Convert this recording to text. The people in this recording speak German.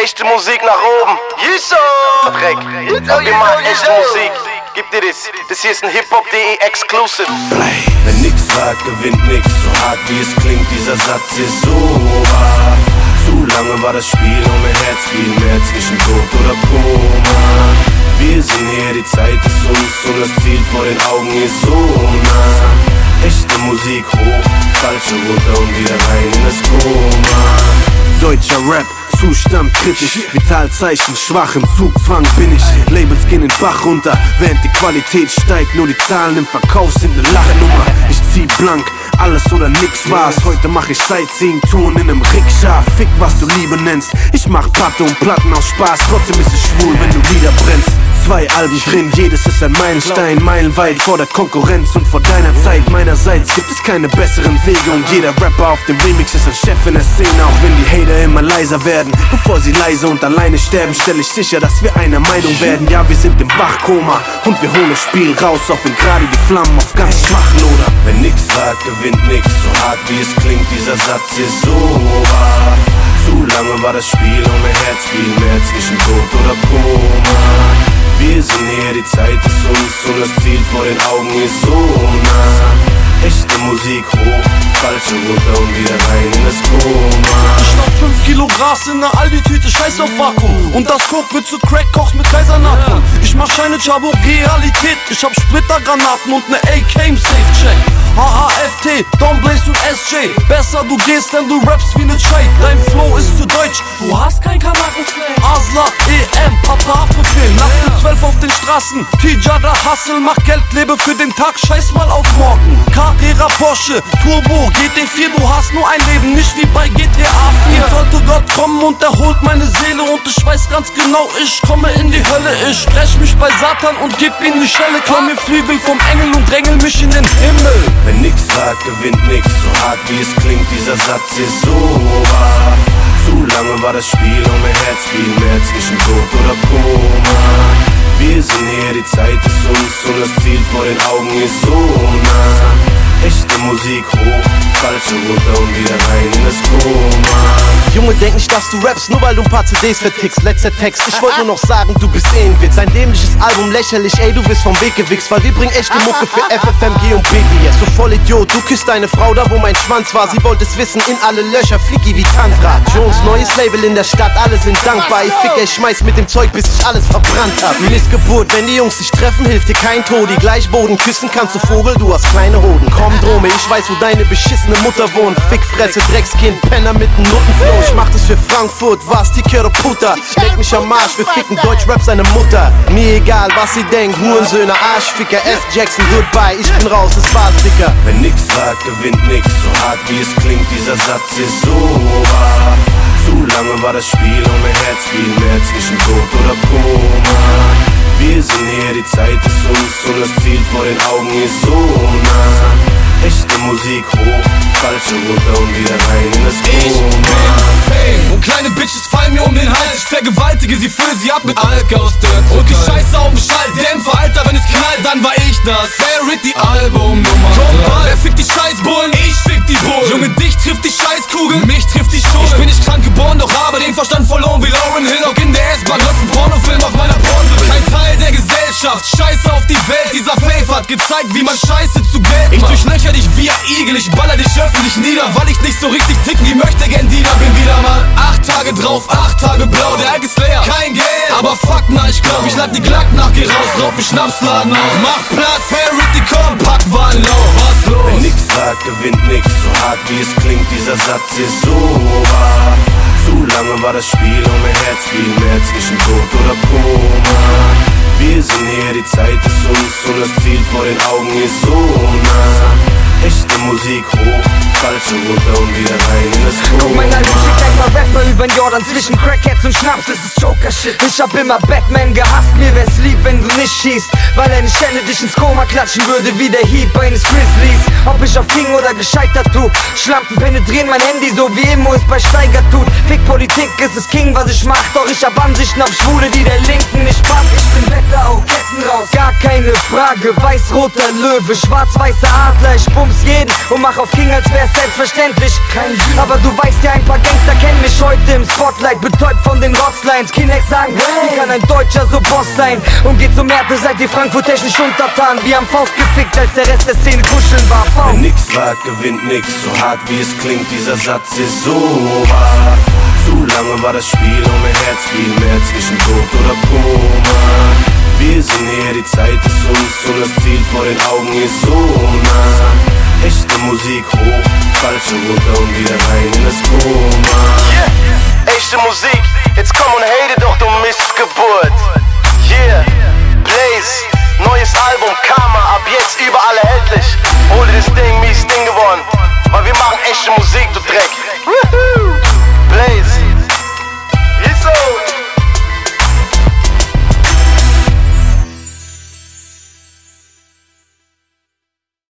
Echte Musik nach oben. Dreck. Wir machen echte Musik. Gib dir das. Das hier ist ein Hip-Hop.de Exclusive. Wenn nix fragt, gewinnt nix. So hart wie es klingt, dieser Satz ist so wahr. Zu lange war das Spiel um mein Herz, viel mehr zwischen Tod oder Koma. Wir sind hier, die Zeit ist uns und das Ziel vor den Augen ist so nah. Echte Musik hoch, falsche runter und wieder rein in das Koma. Deutscher Rap, Zustand kritisch, Vitalzeichen schwach, im Zugzwang bin ich. Labels gehen den Bach runter, während die Qualität steigt. Nur die Zahlen im Verkauf sind ne Lachnummer. Ich zieh blank, alles oder nix war's. Heute mach ich Sightseeing-Touren in nem Rikscha. Fick, was du Liebe nennst. Ich mach Patte und Platten aus Spaß. Trotzdem ist es schwul, wenn du Lieder brennst. 2 Alben drin, jedes ist ein Meilenstein. Meilenweit vor der Konkurrenz und vor deiner Zeit. Meinerseits gibt es keine besseren Wege. Und jeder Rapper auf dem Remix ist ein Chef in der Szene. Auch wenn die Hater immer leiser werden, bevor sie leise und alleine sterben, stell ich sicher, dass wir einer Meinung werden. Ja, wir sind im Wachkoma und wir holen das Spiel raus, auch wenn gerade die Flammen auf ganz schwach lodern. Wenn nix fragt, gewinnt nix. So hart wie es klingt, dieser Satz ist so wahr. Zu lange war das Spiel um mein Herz, viel mehr zwischen Tod oder Koma. Wir sind hier, die Zeit ist uns und das Ziel vor den Augen ist so nah. Echte Musik hoch, falsche runter und wieder rein in das Koma. Ich schnapp 5 Kilo Gras in ne Aldi-Tüte, scheiß auf Vakuum. Und das Coke wird zu Crack, kochst mit Kaisernatron. Ich mach Scheine, Chabo, Realität. Ich hab Splittergranaten und ne AK im Safe-Check. HAFT, Don Blaze und SJ. Besser du gehst, denn du rappst wie ne Chai. Dein Flow ist zu deutsch, du hast kein Kanaken-Slang. Asla, EM, Papa Haftbefehl. Nachts um 12 auf den Straßen. Tijada, Hustle, mach Geld, lebe für den Tag, scheiß mal auf morgen. Carrera, Porsche, Turbo, GT4, du hast nur ein Leben, nicht wie bei GTA 4. Sollte Gott kommen und erholt meine Seele und ich weiß ganz genau, ich komme in die Hölle. Ich räch mich bei Satan und gib ihm die Schelle. Klau mir Flügel vom Engel und drängel mich in den Himmel. Wenn nix fragt, gewinnt nix. So hart wie es klingt, dieser Satz ist so wahr. Zu lange war das Spiel um mein Herz, viel mehr zwischen Tod oder Koma. Wir sind hier, die Zeit ist uns und das Ziel vor den Augen ist so nah. Echte Musik hoch, falsche runter und wieder rein in das Koma. Junge, denk nicht, dass du rappst, nur weil du ein paar CDs vertickst. Letzter Text, ich wollte nur noch sagen, du bist eh ein Witz. Ein dämliches Album, lächerlich, ey, du wirst vom Weg gewichst. Weil wir bringen echte Mucke für FFMG und BDS. So voll Idiot, du küsst deine Frau da, wo mein Schwanz war. Sie wollte es wissen, in alle Löcher, flicky wie Tantra. Jones, neues Label in der Stadt, alle sind dankbar. Ich fick, ich schmeiß mit dem Zeug, bis ich alles verbrannt hab. Missgeburt, wenn die Jungs sich treffen, hilft dir kein Todi. Gleichboden, küssen kannst du Vogel, du hast kleine Hoden. Komm, Drome, ich weiß, wo deine beschissene Mutter wohnt. Fickfresse, Dreckskind, Penner mit nem Nuttenflow. Ich mach das für Frankfurt, was die Kero Puta. Leck mich am Arsch, wir ficken Deutschrap seine Mutter. Mir egal, was sie denkt, Hurensöhne, Arschficker, S. Jackson, goodbye, ich bin raus, das war's, Dicker. Wenn nix fragt, gewinnt nix. So hart wie es klingt, dieser Satz ist so wahr. Zu lange war das Spiel um mein Herz, viel mehr zwischen Tod oder Koma. Wir sind hier, die Zeit ist uns und das Ziel vor den Augen ist so nah. Echte Musik hoch, falsche runter und wieder rein in das Koma. Ich bin Fame und kleine Bitches fallen mir um den Hals. Ich vergewaltige sie, fülle sie ab mit Alk aus Dirt. Und die Scheiße auf dem Schalldämpfer, Alter, wenn es knallt, dann war ich das. Wer die Albumnummer? Wer fickt die Scheißbullen? Ich fick die Bullen. Junge, dich trifft die Scheißkugel, mich trifft die Schuld. Ich bin nicht krank geboren, doch habe den Verstand verloren wie Lauryn Hill. Auch in der S-Bahn läuft ein Pornofilm auf meiner Porse. Kein Teil der Gesellschaft, Scheiße auf die Welt. Dieser Faith hat gezeigt, wie man Scheiße zu Geld macht. Ich durchlöcher dich wie ein Igel, ich baller dich öffentlich nieder, weil ich nicht so richtig tick wie möchte gern Diener. Bin wieder mal 8 Tage drauf, 8 Tage blau, der Eck ist leer, kein Geld, aber fuck na, ich glaub, ich lad die Glock nach, geh raus, rauf mich Schnapsladen auf. Mach Platz, Harry, die komm, pack Wahlen auf, was los? Wenn nix fragt, gewinnt nix. So hart wie es klingt, dieser Satz ist so wahr. Zu lange war das Spiel um mein Herz, viel mehr zwischen Tod oder Koma. Wir sind hier, die Zeit ist uns und das Ziel vor den Augen ist so nah. Echte Musik hoch, falsche runter und wieder rein in das Koma. Guck, mein Album schickt ein paar Rapper über den Jordan zwischen Crackheads und Schnaps, das ist Joker-Shit. Ich hab immer Batman gehasst, mir wär's lieb, wenn du nicht schießt, weil eine Schelle dich ins Koma klatschen würde wie der Hieb eines Grizzlies. Ob ich auf King oder gescheitert tu, Schlampen penetrieren mein Handy so wie Emo es bei Steiger tut. Fick Politik, ist es King, was ich mach, doch ich hab Ansichten auf Schwule, die der Linken nicht passt. Ich bin Wetter auf Ketten raus, gar keine Frage. Weiß-roter Löwe, schwarz-weißer Adler, ich bums jeden und mach auf King, als wär's selbstverständlich. Aber du weißt ja, ein paar Gangster kennen mich ich heute im Spotlight, betäubt von den Rotzlines. Kinex sagen, wie kann ein Deutscher so Boss sein? Und geht zum Märte, seid ihr Frankfurt technisch untertan. Wir haben Faust gefickt, als der Rest der Szene kuscheln war. Wer nix wagt, gewinnt nix. So hart wie es klingt, dieser Satz ist so wahr. Zu lange war das Spiel ohne Herz, viel mehr zwischen Tod oder Koma. Wir sind hier, die Zeit ist uns und das Ziel vor den Augen ist so nah. Echte Musik hoch, falsche runter und wieder rein in das Koma. Yeah, echte Musik, jetzt komm und hate doch, du Missgeburt. Yeah, Blaze, neues Album, Karma, ab jetzt überall erhältlich. Hol dir das Ding